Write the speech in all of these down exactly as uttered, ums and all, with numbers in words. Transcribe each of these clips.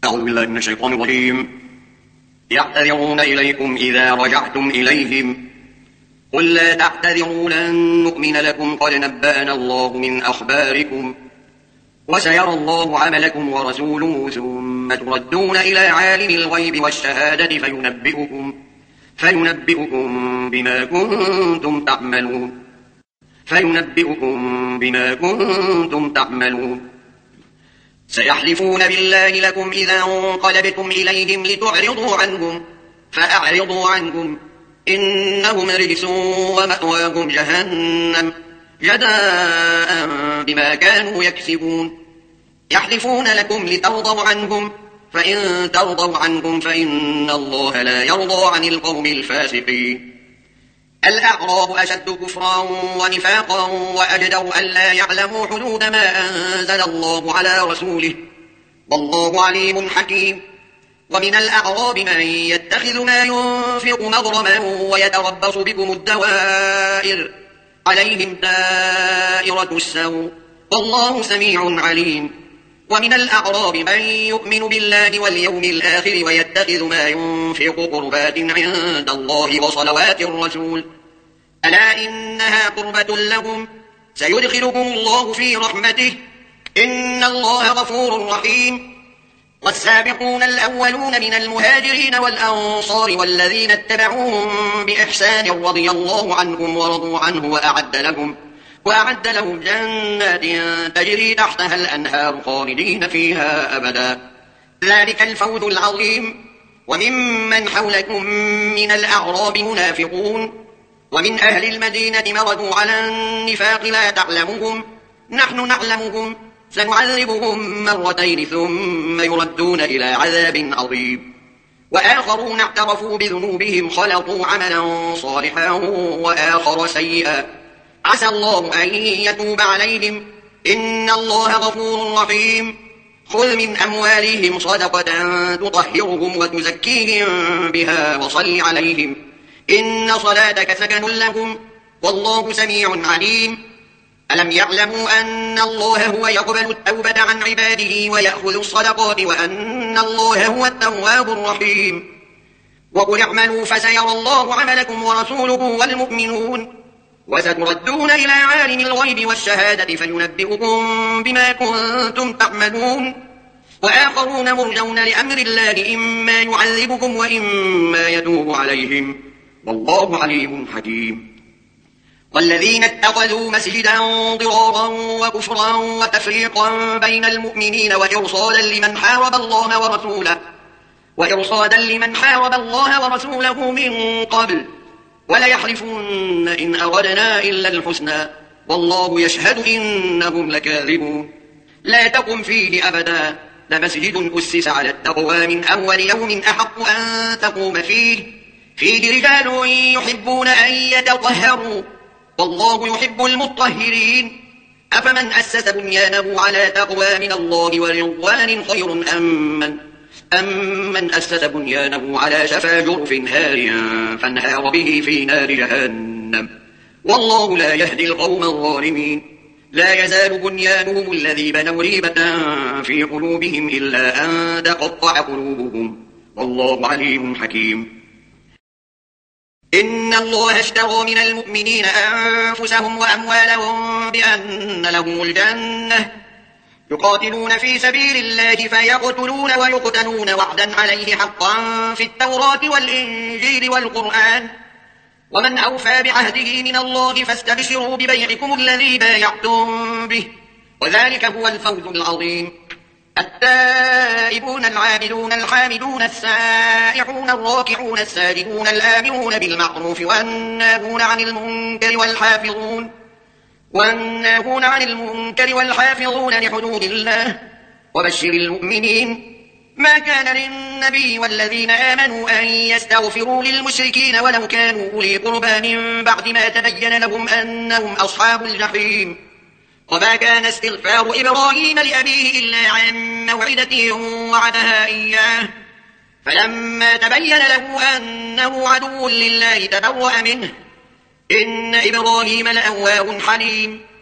أعوذ بالله من الشيطان الرجيم. يعتذرون إليكم إذا رجعتم إليهم قل لا تعتذروا لن نؤمن لكم قد نبأنا الله من أخباركم وسيرى الله عملكم ورسوله ثم تردون إلى عالم الغيب والشهادة فينبئكم, فينبئكم بما كنتم تعملون فينبئكم بما كنتم تعملون سيحلفون بالله لكم إذا انقلبتم إليهم لتعرضوا عنهم فأعرضوا عنهم إنهم رجس ومأواهم جهنم جزاء بما كانوا يكسبون. يحلفون لكم لترضوا عنهم فإن ترضوا عنهم فإن الله لا يرضى عن القوم الفاسقين. الأعراب أشد كفرا ونفاقا وأجدر ألا يعلموا حدود ما أنزل الله على رسوله والله عليم حكيم. ومن الأعراب من يتخذ ما ينفق مغرما ويتربص بكم الدوائر عليهم دائرة السوء والله سميع عليم. ومن الأعراب من يؤمن بالله واليوم الآخر ويتخذ ما ينفق قربات عند الله وصلوات الرسول ألا إنها قربة لهم سيدخلكم الله في رحمته إن الله غفور رحيم. والسابقون الأولون من المهاجرين والأنصار والذين اتبعوهم بإحسان رضي الله عنهم ورضوا عنه وأعد لهم وأعد لهم جنات تجري تحتها الأنهار خالدين فيها أبدا ذلك الفوز العظيم. وممن حولكم من الأعراب منافقون ومن أهل المدينة مردوا على النفاق لا تعلمهم نحن نعلمهم سنعذبهم مرتين ثم يردون إلى عذاب عظيم. وآخرون اعترفوا بذنوبهم خلطوا عملا صالحا وآخر سيئا عسى الله أن يتوب عليهم إن الله غفور رحيم. خذ من أموالهم صدقة تطهرهم وتزكيهم بها وصل عليهم إن صلاتك سكن لهم والله سميع عليم. ألم يعلموا أن الله هو يقبل التوبة عن عباده ويأخذ الصدقات وأن الله هو التواب الرحيم. وقل اعملوا فسيرى الله عملكم ورسوله والمؤمنون وستردون إلى عالم الغيب والشهادة فينبئكم بما كنتم تعملون. وآخرون مرجون لأمر الله إما يعذبكم وإما يتوب عليهم والله عليم حكيم. والذين اتخذوا مسجدا ضرارا وكفرا وتفريقا بين المؤمنين وإرصادا لمن حارب الله ورسوله وإرصادا لمن حارب الله ورسوله من قبل وليحلفن إن أردنا إلا الحسنى والله يشهد إنهم لكاذبون. لا تقم فيه أبدا لمسجد أسس على التقوى من أول يوم أحق أن تقوم فيه فيه رجال يحبون أن يتطهروا والله يحب المطهرين. أفمن أسس بنيانه على تقوى من الله ورضوان خير أم من, أم من أسس بنيانه على شفا جرف هار فانهار به في نار جهنم والله لا يهدي القوم الظالمين. لا يزال بنيانهم الذي بنوا ريبة في قلوبهم إلا أن تقطع قلوبهم والله عليم حكيم. إن الله اشترى من المؤمنين أنفسهم وأموالهم بأن لهم الجنة يقاتلون في سبيل الله فيقتلون ويقتلون وعدا عليه حقا في التوراة والإنجيل والقرآن ومن أوفى بعهده من الله فاستبشروا ببيعكم الذي بايعتم به وذلك هو الفوز العظيم. التائبون العابدون الحامدون السائحون الراكعون الساجدون الآمرون بالمعروف والناهون عن المنكر والحافظون والناهون عن المنكر والحافظون لحدود الله وبشر المؤمنين. ما كان للنبي والذين آمنوا أن يستغفروا للمشركين ولو كانوا أولي قربى من بعد ما تبين لهم أنهم أصحاب الجحيم. وما كان استغفار إبراهيم لأبيه إلا عن موعدة وعدها إياه فلما تبين له أنه عدو لله تبرأ منه إن إبراهيم لأواه حليم.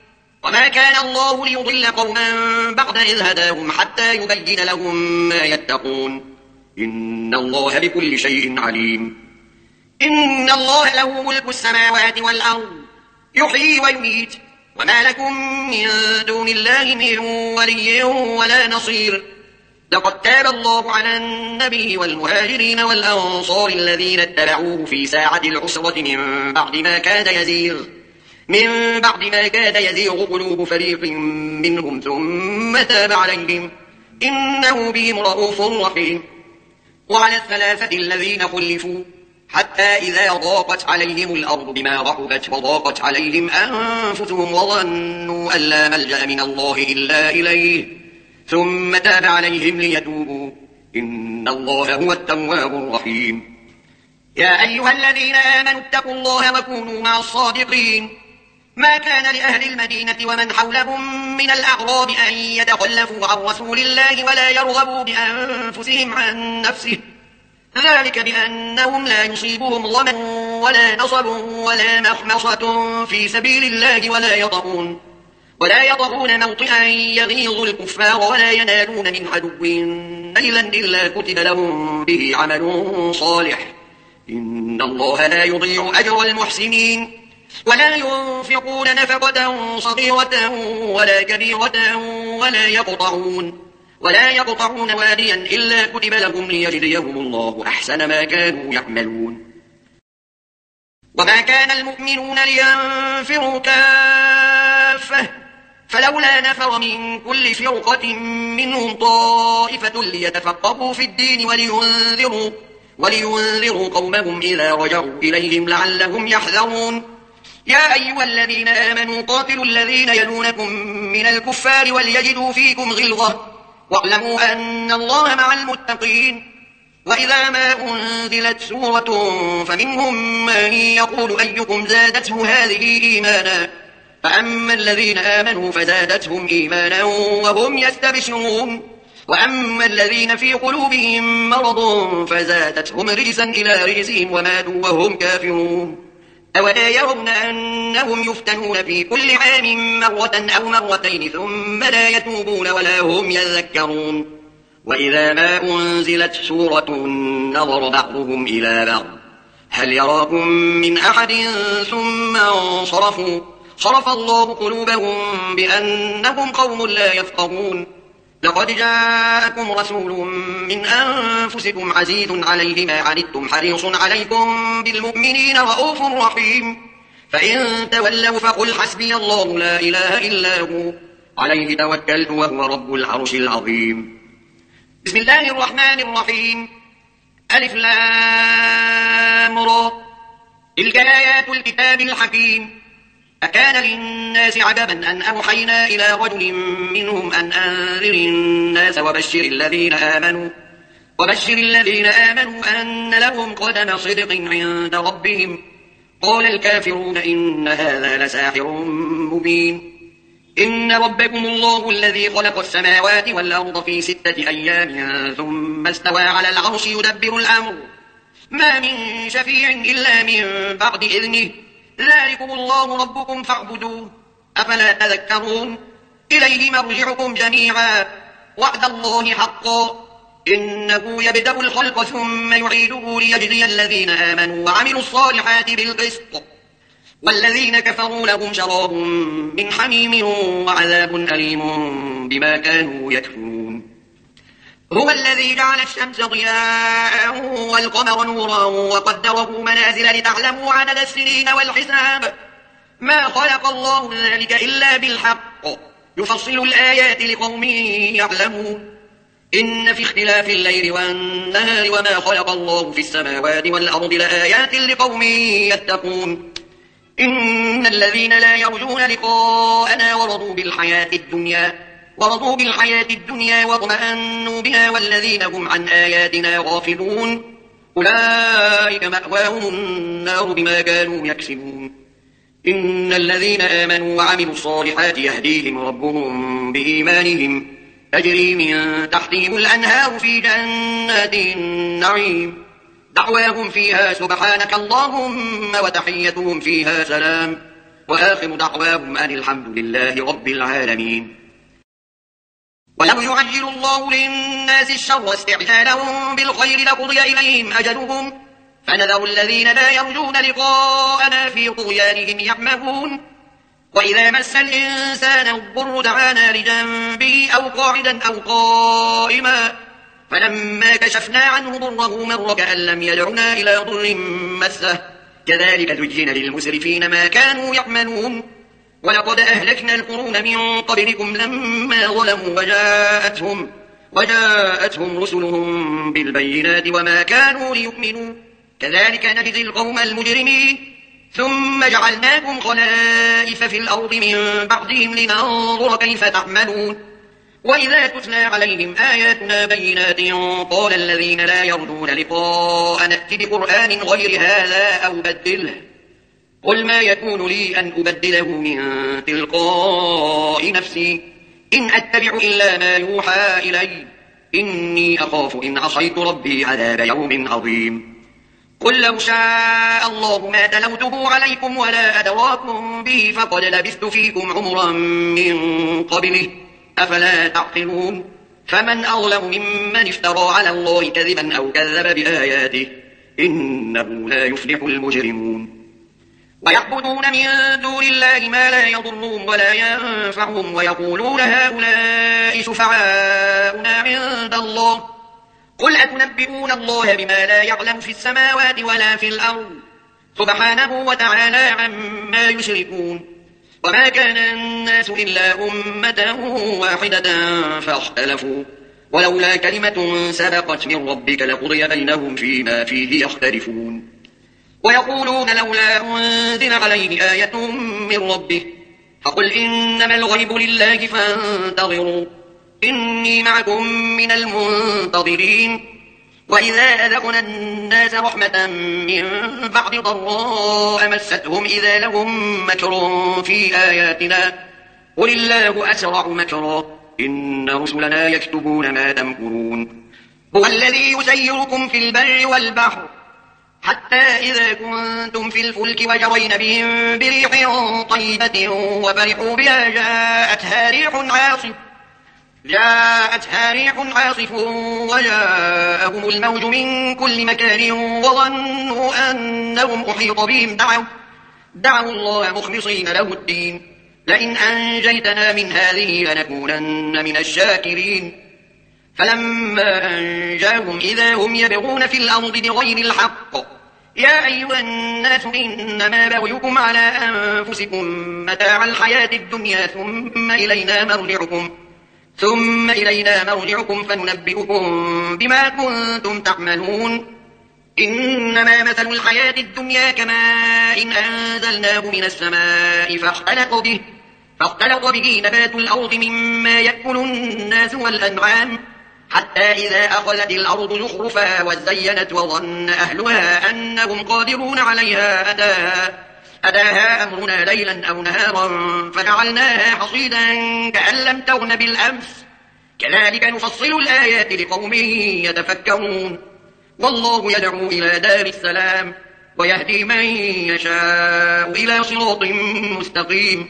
وما كان الله ليضل قوما بعد إذ هداهم حتى يبين لهم ما يتقون إن الله بكل شيء عليم إن الله له ملك السماوات والأرض يحيي ويميت وما لكم من دون الله من ولي ولا نصير لقد تاب الله على النبي والمهاجرين والأنصار الذين اتبعوه في ساعة العسرة من بعد ما كاد يزيغ من بعد ما كاد يزيغ قلوب فريق منهم ثم تاب عليهم إنه بهم رؤوف رحيم وعلى الثلاثة الذين خلفوا حتى إذا ضاقت عليهم الأرض بما رحبت وضاقت عليهم أنفسهم وظنوا أن لا ملجأ من الله إلا إليه ثم تاب عليهم ليتوبوا إن الله هو التواب الرحيم يا أيها الذين آمنوا اتقوا الله وكونوا مع الصادقين ما كان لأهل المدينة ومن حولهم من الأعراب أن يتخلفوا عن رسول الله ولا يرغبوا بأنفسهم عن نفسه ذلك بأنهم لا يصيبهم ظمأ ولا نصب ولا مخمصة في سبيل الله ولا يطؤون ولا يطؤون موطئا يغيظ الكفار ولا ينالون من عدو نيلا إلا كتب لهم به عمل صالح إن الله لا يضيع أجر المحسنين ولا ينفقون نفقة صغيرة ولا كبيرة ولا يقطعون ولا يقطعون واديا إلا كتب لهم ليجزيهم الله أحسن ما كانوا يعملون وما كان المؤمنون لينفروا كافة فلولا نفر من كل فرقة منهم طائفة ليتفقهوا في الدين ولينذروا, ولينذروا قومهم إذا رجعوا إليهم لعلهم يحذرون يا أيها الذين آمنوا قاتلوا الذين يلونكم من الكفار وليجدوا فيكم غلظة واعلموا أن الله مع المتقين وإذا ما أنزلت سورة فمنهم من يقول أيكم زادته هذه إيمانا فأما الذين آمنوا فزادتهم إيمانا وهم يستبشرون وأما الذين في قلوبهم مرض فزادتهم رجسا إلى رجسهم وماتوا وهم كافرون أولا يرون أنهم يفتنون في كل عام مرة أو مرتين ثم لا يتوبون ولا هم يذكرون وإذا ما أنزلت سورة نظر بعضهم إلى بعض هل يراكم من أحد ثم انصرفوا صرف الله قلوبهم بأنهم قوم لا يفقهون لقد جاءكم رسول من أنفسكم عزيز عليه ما عنتم حريص عليكم بالمؤمنين رؤوف رحيم فإن تولوا فقل حسبي الله لا إله إلا هو عليه توكلت وهو رب العرش العظيم بسم الله الرحمن الرحيم ألف لام را تلك آيات الكتاب الحكيم أكان للناس عجبا أن أوحينا إلى رجل منهم أن أنذر الناس وبشر الذين آمنوا وبشر الذين آمنوا أن لهم قدم صدق عند ربهم قال الكافرون إن هذا لساحر مبين إن ربكم الله الذي خلق السماوات والأرض في ستة أيام ثم استوى على العرش يدبر الأمر ما من شفيع إلا من بعد إذنه ذلكم الله ربكم فاعبدوه أفلا تذكرون إليه مرجعكم جميعا وعد الله حقا إنه يبدأ الخلق ثم يعيده ليجزي الذين آمنوا وعملوا الصالحات بالقسط والذين كفروا لهم شراب من حميم وعذاب أليم بما كانوا يكفرون هو الذي جعل الشمس ضياء والقمر نورا وقدره منازل لتعلموا عدد السنين والحساب ما خلق الله ذلك إلا بالحق يفصل الآيات لقوم يعلمون إن في اختلاف الليل والنهار وما خلق الله في السماوات والأرض لآيات لقوم يتقون إن الذين لا يرجون لقاءنا ورضوا بالحياة الدنيا ورضوا بالحياة الدنيا واطمأنوا بها والذين هم عن آياتنا غافلون أولئك مأواهم النار بما كانوا يكسبون إن الذين آمنوا وعملوا الصالحات يهديهم ربهم بإيمانهم تجري من تحتهم الأنهار في جنات النعيم دعواهم فيها سبحانك اللهم وتحيتهم فيها سلام وآخر دعواهم أن الحمد لله رب العالمين. ولو يعجل الله للناس الشر استعجالهم بالخير لقضي إليهم أجلهم فنذر الذين لا يرجون لقاءنا في طغيانهم يعمهون. وإذا مس الإنسان الضر دعانا لجنبه أو قاعدا أو قائما فلما كشفنا عنه ضره مر كأن لم يدعنا إلى ضر مسه كذلك زين للمسرفين ما كانوا يعملون. ولقد أهلكنا القرون من قبلكم لما ظلموا وجاءتهم, وجاءتهم رسلهم بالبينات وما كانوا ليؤمنوا كذلك نجزي القوم المجرمين. ثم جعلناكم خلائف في الأرض من بعدهم لننظر كيف تعملون. وإذا تتلى عليهم آياتنا بينات قال الذين لا يرجون لقاء نأت بقرآن غير هذا أو بدله قل ما يكون لي أن أبدله من تلقاء نفسي إن أتبع إلا ما يوحى إلي إني أخاف إن عصيت ربي عذاب يوم عظيم. قل لو شاء الله ما تلوته عليكم ولا أدراكم به فقد لبثت فيكم عمرا من قبله أفلا تعقلون. فمن أظلم ممن افترى على الله كذبا أو كذب بآياته إنه لا يفلح المجرمون. ويعبدون من دون الله ما لا يضرهم ولا ينفعهم ويقولون هؤلاء شفعاؤنا عند الله قل أتنبئون الله بما لا يعلم في السماوات ولا في الأرض سبحانه وتعالى عما يشركون. وما كان الناس إلا أمة واحدة فاختلفوا ولولا كلمة سبقت من ربك لقضي بينهم فيما فيه يختلفون. ويقولون لولا أنزل عليه آية من ربه فقل إنما الغيب لله فانتظروا إني معكم من المنتظرين. وإذا أذقنا الناس رحمة من بعد ضراء مستهم إذا لهم مكر في آياتنا قل الله أسرع مكرا إن رسلنا يكتبون ما تمكرون. هو الذي يسيركم في البر والبحر حتى إذا كنتم في الفلك وجرين بهم بريح طيبة وفرحوا بها جاءتها ريح عاصف جاءتها ريح عاصف وجاءهم الموج من كل مكان وظنوا أنهم أحيط بهم دعوا, دعوا الله مخلصين له الدين لئن أنجيتنا من هذه لنكونن من الشاكرين. فلما أنجاهم إذا هم يبغون في الأرض بغير الحق يا أيها الناس إنما بغيكم على أنفسكم متاع الحياة الدنيا ثم إلينا مرجعكم ثم إلينا مرجعكم فننبئكم بما كنتم تعملون. إنما مثل الحياة الدنيا كماء إن أنزلناه من السماء فاختلط به, فاختلط به نبات الأرض مما يأكل الناس والأنعام حتى إذا أخذت الأرض زخرفها وزينت وظن أهلها أنهم قادرون عليها أتاها, أتاها أمرنا ليلا أو نهارا فجعلناها حصيدا كأن لم تغن بالأمس كذلك نفصل الآيات لقوم يتفكرون. والله يدعو إلى دار السلام ويهدي من يشاء إلى صراط مستقيم.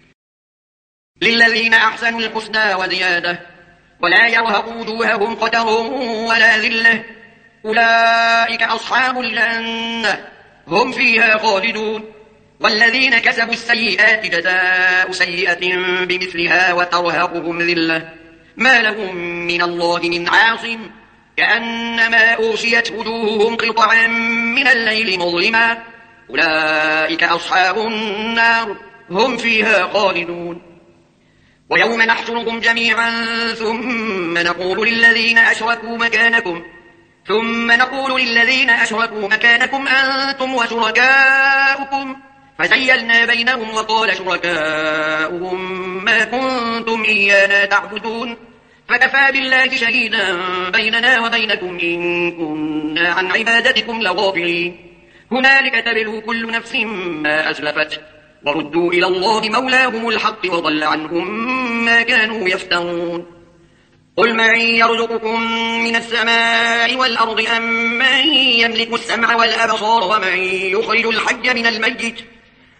للذين أحسنوا الحسنى وزيادة ولا يرهق وجوههم قتر ولا ذلة أولئك أصحاب الجنة هم فيها خالدون. والذين كسبوا السيئات جزاء سيئة بمثلها وترهقهم ذلة ما لهم من الله من عاصم كأنما أغشيت وجوههم قطعا من الليل مظلما أولئك أصحاب النار هم فيها خالدون. ويوم نحشرهم جميعا ثم نقول للذين أشركوا مكانكم ثم نقول للذين أشركوا مكانكم أنتم وشركاؤكم فزيلنا بينهم وقال شركاؤهم ما كنتم إيانا تعبدون فكفى بالله شهيدا بيننا وبينكم إن كنا عن عبادتكم لغافلين. هنالك تبلو كل نفس ما أسلفت وردوا إلى الله مولاهم الحق وضل عنهم ما كانوا يفترون. قل من يرزقكم من السماء والأرض أم من يملك السمع والأبصار ومن يخرج الحي من الميت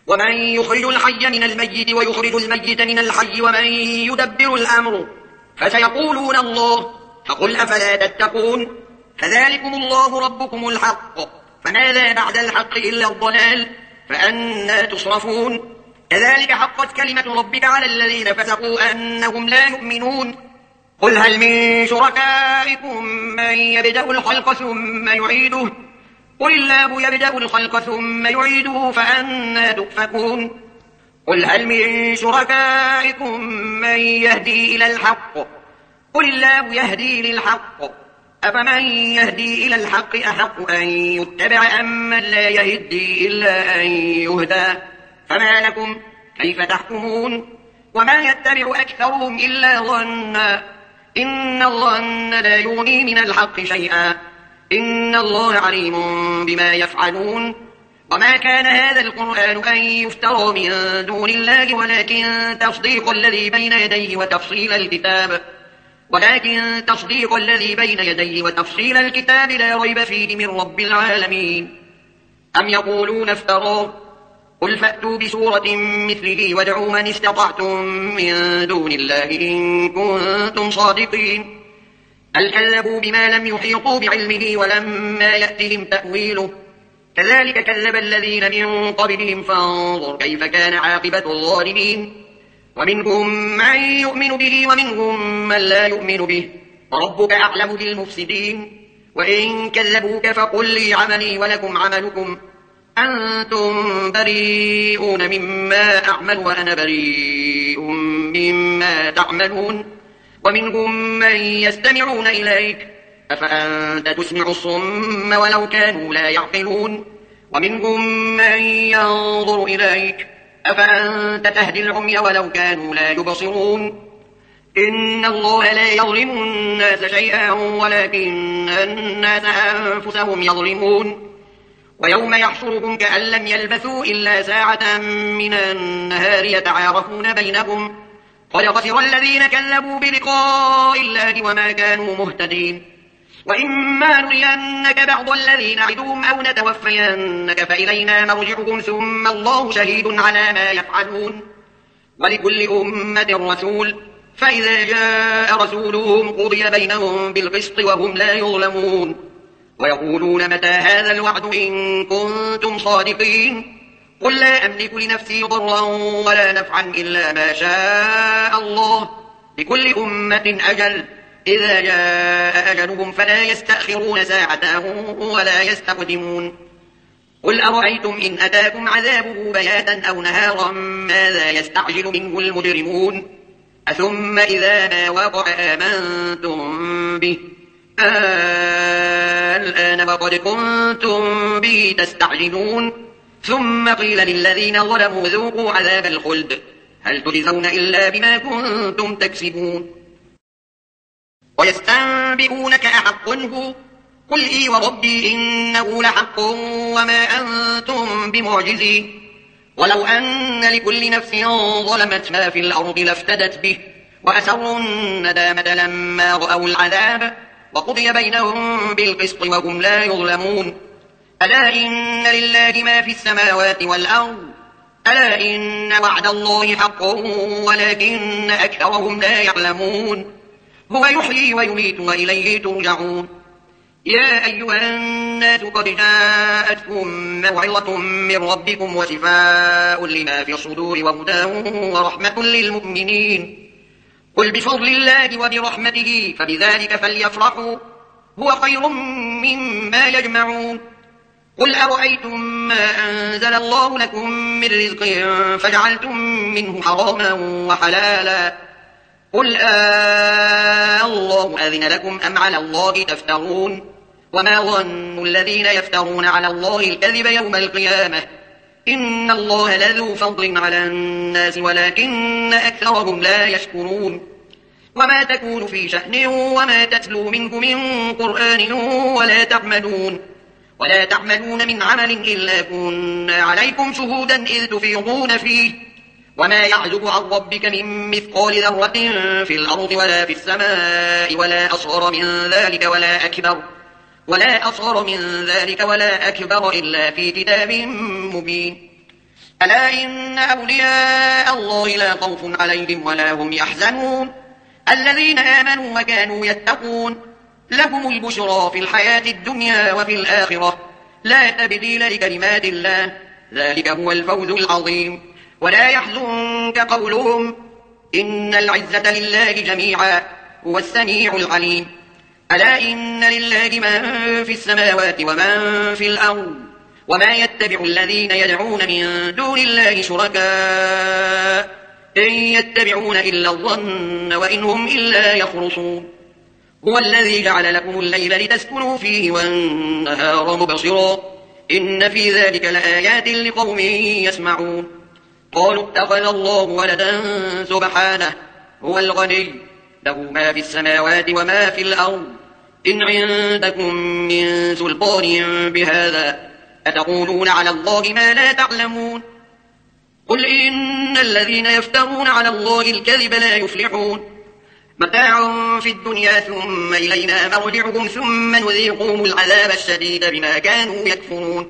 ومن يخرج الحي من الميت ويخرج الميت من الحي ومن يدبر الأمر فسيقولون الله فقل أفلا تتقون فذلكم الله ربكم الحق فماذا بعد الحق إلا الضلال فأنى تصرفون كذلك حقت كلمة ربك على الذين فسقوا أنهم لا يؤمنون قل هل من شركائكم من يبدأ الخلق ثم يعيده قل الله يبدأ الخلق ثم يعيده فأنى تؤفكون قل هل من شركائكم من يهدي إلى الحق قل الله يهدي للحق أفمن يهدي إلى الحق أحق أن يتبع أم من لا يهدي إلا أن يهدى فما لكم كيف تحكمون وما يتبع أكثرهم إلا ظنا إن الظن لا يغني من الحق شيئا إن الله عليم بما يفعلون وما كان هذا القرآن أن يفترى من دون الله ولكن تصديق الذي بين يديه وتفصيل الكتاب ولكن تصديق الذي بين يديه وتفصيل الكتاب لا ريب فيه من رب العالمين أم يقولون افتراه قل فأتوا بسورة مثله وادعوا من استطعتم من دون الله إن كنتم صادقين بل كذبوا بما لم يحيطوا بعلمه ولما يأتهم تأويله كذلك كذب الذين من قبلهم فانظر كيف كان عاقبة الظالمين ومنهم من يؤمن به ومنهم من لا يؤمن به وربك أعلم بالمفسدين وإن كذبوك فقل لي عملي ولكم عملكم أنتم بريئون مما أعمل وأنا بريء مما تعملون ومنهم من يستمعون إليك أفأنت تسمع الصم ولو كانوا لا يعقلون ومنهم من ينظر إليك أفأنت تهدي العمي ولو كانوا لا يبصرون إن الله لا يظلم الناس شيئا ولكن الناس أنفسهم يظلمون ويوم يحشرهم كأن لم يلبثوا إلا ساعة من النهار يتعارفون بينهم قد خسر الذين كذبوا بلقاء الله وما كانوا مهتدين وإما نرينك بعض الذين نعدهم أو نتوفينك فإلينا مرجعهم ثم الله شهيد على ما يفعلون ولكل أمة رسول فإذا جاء رسولهم قضي بينهم بالقسط وهم لا يظلمون ويقولون متى هذا الوعد إن كنتم صادقين قل لا أملك لنفسي ضرا ولا نفعا إلا ما شاء الله لكل أمة أجل إذا جاء أجلهم فلا يستأخرون ساعة ولا يستقدمون قل أرأيتم إن أتاكم عذابه بياتا أو نهارا ماذا يستعجل منه المجرمون أثم إذا ما وقع آمنتم به الآن وقد كنتم به تستعجلون ثم قيل للذين ظلموا ذوقوا عذاب الخلد هل تجزون إلا بما كنتم تكسبون ويستنبئونك أحق هو قل إي وربي إنه لحق وما أنتم بمعجزين ولو أن لكل نفس ظلمت ما في الأرض لافتدت به وأسروا الندامة لما رأوا العذاب وقضي بينهم بالقسط وهم لا يظلمون ألا إن لله ما في السماوات والأرض ألا إن وعد الله حق ولكن أكثرهم لا يعلمون هو يحيي ويميت وإليه ترجعون يا أيها الناس قد جاءتكم موعظة من ربكم وشفاء لما في الصدور وهدى ورحمة للمؤمنين قل بفضل الله وبرحمته فبذلك فليفرحوا هو خير مما يجمعون قل أرأيتم ما أنزل الله لكم من رزق فجعلتم منه حراما وحلالا قل آه الله أذن لكم أم على الله تفترون وما ظن الذين يفترون على الله الكذب يوم القيامة إن الله لذو فضل على الناس ولكن أكثرهم لا يشكرون وما تكون في شأن وما تتلو منه من قرآن ولا تعملون ولا تعملون من عمل إلا كنا عليكم شهودا إذ تفيضون فيه وما يعزب عن ربك من مثقال ذرة في الأرض ولا في السماء ولا أصغر من ذلك ولا أكبر ولا أصغر من ذلك ولا أكبر إلا في كتاب مبين ألا إن أولياء الله لا خوف عليهم ولا هم يحزنون الذين آمنوا وكانوا يتقون لهم البشرى في الحياة الدنيا وفي الآخرة لا تبديل لكلمات الله ذلك هو الفوز العظيم. ولا يحزنك قولهم إن العزة لله جميعا هو السميع العليم. ألا إن لله من في السماوات ومن في الأرض وما يتبع الذين يدعون من دون الله شركاء إن يتبعون إلا الظن وإن هم إلا يخرصون. هو الذي جعل لكم الليل لتسكنوا فيه والنهار مبصرا إن في ذلك لآيات لقوم يسمعون. قالوا اتخذ الله ولدا سبحانه هو الغني له ما في السماوات وما في الأرض إن عندكم من سلطان بهذا أتقولون على الله ما لا تعلمون. قل إن الذين يفترون على الله الكذب لا يفلحون متاع في الدنيا ثم إلينا مرجعهم ثم نذيقهم العذاب الشديد بما كانوا يكفرون.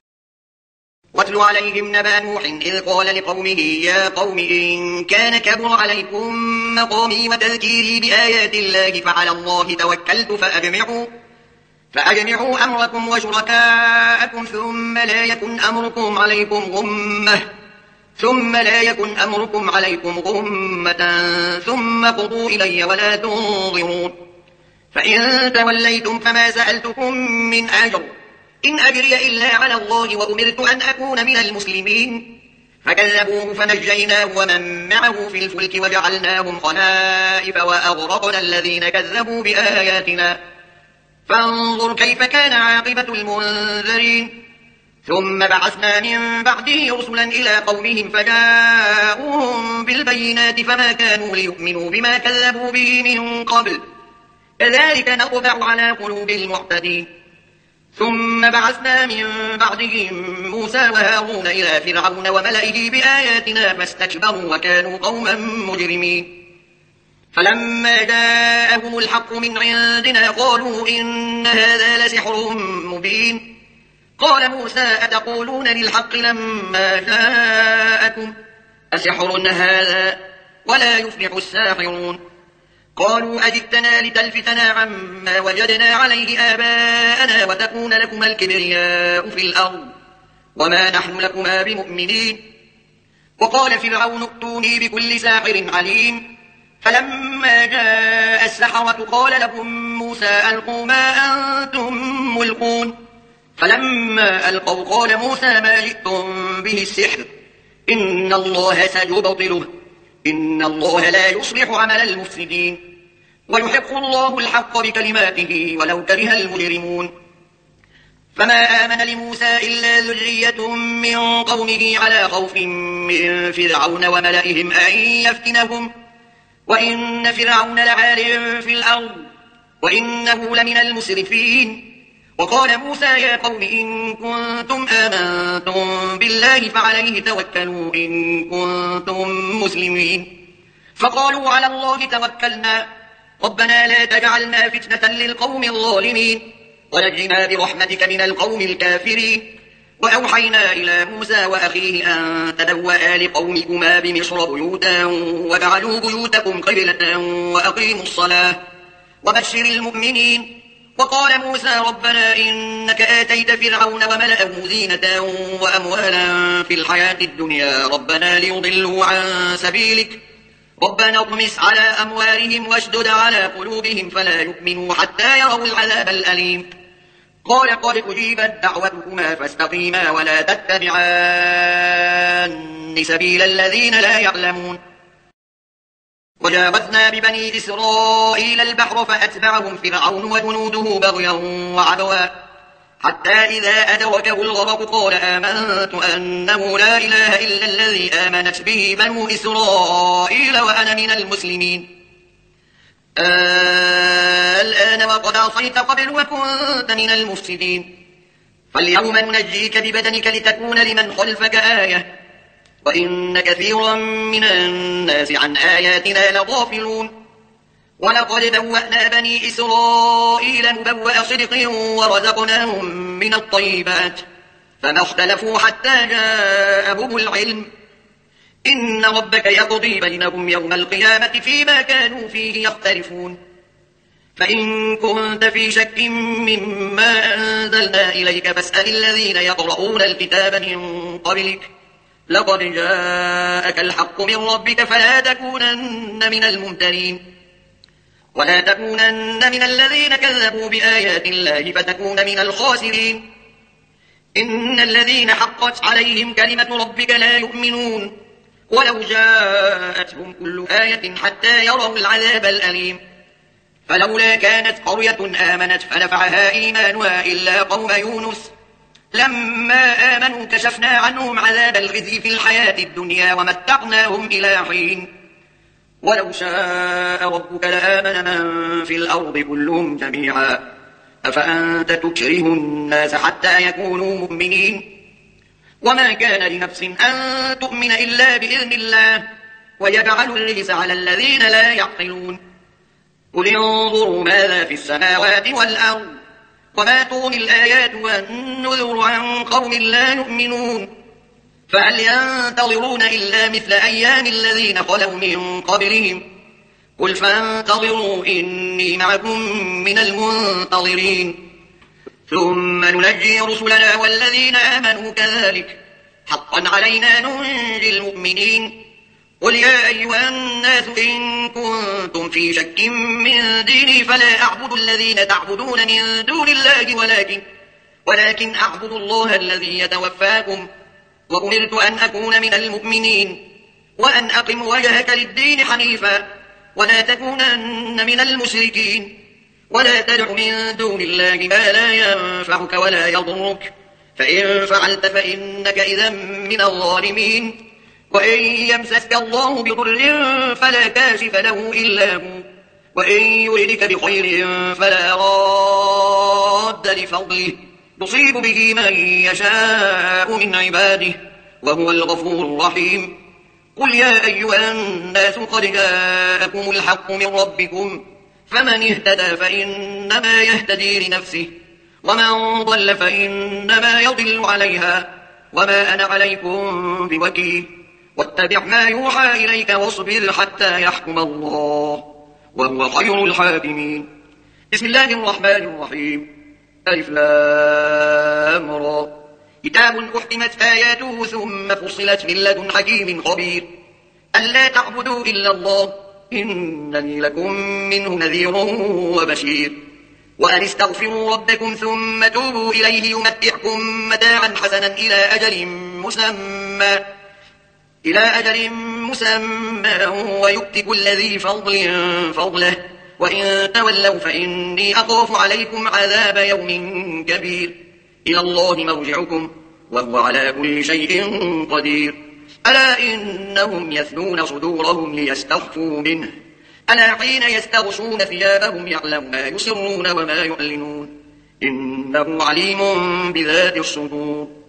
واتل عليهم نبأ نوح إذ قال لقومه يا قوم إن كان كبر عليكم مقامي وتذكيري بآيات الله فعلى الله توكلت فأجمعوا, فأجمعوا أمركم وشركاءكم ثم لا يكن أمركم عليكم غمة ثم لا يكن أمركم عليكم غمة ثم قضوا إلي ولا تنظرون. فإن توليتم فما سألتكم من أجر إن أجري إلا على الله وأمرت أن أكون من المسلمين. فكذبوه فنجيناه ومن معه في الفلك وجعلناهم خلائف وأغرقنا الذين كذبوا بآياتنا فانظر كيف كان عاقبة المنذرين. ثم بعثنا من بعده رسلا إلى قومهم فجاءوهم بالبينات فما كانوا ليؤمنوا بما كذبوا به من قبل كذلك نطبع على قلوب المعتدين. ثم بعثنا من بعدهم موسى وهارون إلى فرعون وملئه بآياتنا فاستكبروا وكانوا قوما مجرمين. فلما جاءهم الحق من عندنا قالوا إن هذا لسحر مبين. قال موسى أتقولون للحق لما جاءكم أسحر هذا ولا يفلح الساحرون. قالوا أجئتنا لتلفتنا عما وجدنا عليه آباءنا وتكون لكما الكبرياء في الأرض وما نحن لكما بمؤمنين. وقال فرعون ائتوني بكل ساحر عليم. فلما جاء السحرة قال لهم موسى ألقوا ما أنتم ملقون. فلما ألقوا قال موسى ما جئتم به السحر إن الله سيبطله إن الله لا يصلح عمل المفسدين ويحق الله الحق بكلماته ولو كره المجرمون. فما آمن لموسى إلا ذرية من قومه على خوف من فرعون وملئهم أن يفتنهم وإن فرعون لعال في الأرض وإنه لمن المسرفين. وقال موسى يا قوم إن كنتم آمنتم بالله فعليه توكلوا إن كنتم مسلمين. فقالوا على الله توكلنا ربنا لا تجعلنا فتنة للقوم الظالمين ونجنا برحمتك من القوم الكافرين. وأوحينا إلى موسى وأخيه أن تبوأ لقومكما بمصر بيوتا وجعلوا بيوتكم قبلة وأقيموا الصلاة وبشر المؤمنين. وقال موسى ربنا إنك آتيت فرعون وملأه زينة وأموالا في الحياة الدنيا ربنا ليضلوا عن سبيلك ربنا اطمس على أموالهم واشدد على قلوبهم فلا يؤمنوا حتى يروا العذاب الأليم. قال قد أجيبت دعوتكما فاستقيما ولا تتبعان سبيل الذين لا يعلمون. وجاوزنا ببني إسرائيل البحر فأتبعهم فرعون وجنوده بغيا وعدوا حتى إذا أدركه الغرق قال آمنت أنه لا إله إلا الذي آمنت به بنو إسرائيل وأنا من المسلمين. الآن وقد عصيت قبل وكنت من المفسدين فاليوم ننجيك ببدنك لتكون لمن خلفك آية وإن كثيرا من الناس عن آياتنا لغافلون. ولقد بوأنا بني إسرائيل مبوأ صدق ورزقناهم من الطيبات فما اختلفوا حتى جاءهم العلم إن ربك يقضي بينهم يوم القيامة فيما كانوا فيه يختلفون فإن كنت في شك مما أنزلنا إليك فاسأل الذين يقرؤون الكتاب من قبلك لقد جاءك الحق من ربك فلا تكونن من الممترين ولا تكونن من الذين كذبوا بآيات الله فتكون من الخاسرين إن الذين حقت عليهم كلمة ربك لا يؤمنون ولو جاءتهم كل آية حتى يروا العذاب الأليم فلولا كانت قرية آمنت فنفعها إيمانها إلا قوم يونس لما آمنوا كشفنا عنهم عذاب الخزي في الحياة الدنيا ومتعناهم إلى حين ولو شاء ربك لآمن من في الأرض كلهم جميعا أفأنت تكره الناس حتى يكونوا مؤمنين وما كان لنفس أن تؤمن إلا بإذن الله ويجعل الرجس على الذين لا يعقلون قل انظروا ماذا في السماوات والأرض وما تغني الآيات والنذر عن قوم لا يؤمنون فهل ينتظرون إلا مثل أيام الذين خلوا من قبلهم قل فانتظروا إني معكم من المنتظرين ثم ننجي رسلنا والذين آمنوا كذلك حقا علينا ننجي المؤمنين قل يا أيها الناس إن كنتم في شك من ديني فلا أعبد الذين تعبدون من دون الله ولكن, ولكن أعبد الله الذي يتوفاكم وأمرت أن أكون من المؤمنين وأن أقم وجهك للدين حنيفا ولا تكونن من المشركين ولا تدع من دون الله ما لا ينفعك ولا يضرك فإن فعلت فإنك إذا من الظالمين وإن يمسسك الله بضر فلا كاشف له إلا هو وإن يردك بخير فلا راد لفضله يصيب به من يشاء من عباده وهو الغفور الرحيم قل يا أيها الناس قد جاءكم الحق من ربكم فمن اهتدى فإنما يهتدي لنفسه ومن ضل فإنما يضل عليها وما أنا عليكم بوكيل واتبع ما يوحى إليك واصبر حتى يحكم الله وهو خير الحاكمين بسم الله الرحمن الرحيم ألف لام را كتاب أحكمت آياته ثم فصلت من لدن حكيم خبير ألا تعبدوا إلا الله إنني لكم منه نذير وبشير وأن استغفروا ربكم ثم توبوا إليه يمتعكم متاعا حسنا إلى أجل مسمى إلى أجل مسمى ويؤت كل ذي فضل فضله وإن تولوا فإني أخاف عليكم عذاب يوم كبير إلى الله مرجعكم وهو على كل شيء قدير ألا إنهم يثنون صدورهم ليستخفوا منه ألا حين يستغشون ثيابهم يعلم ما يسرون وما يعلنون إنه عليم بذات الصدور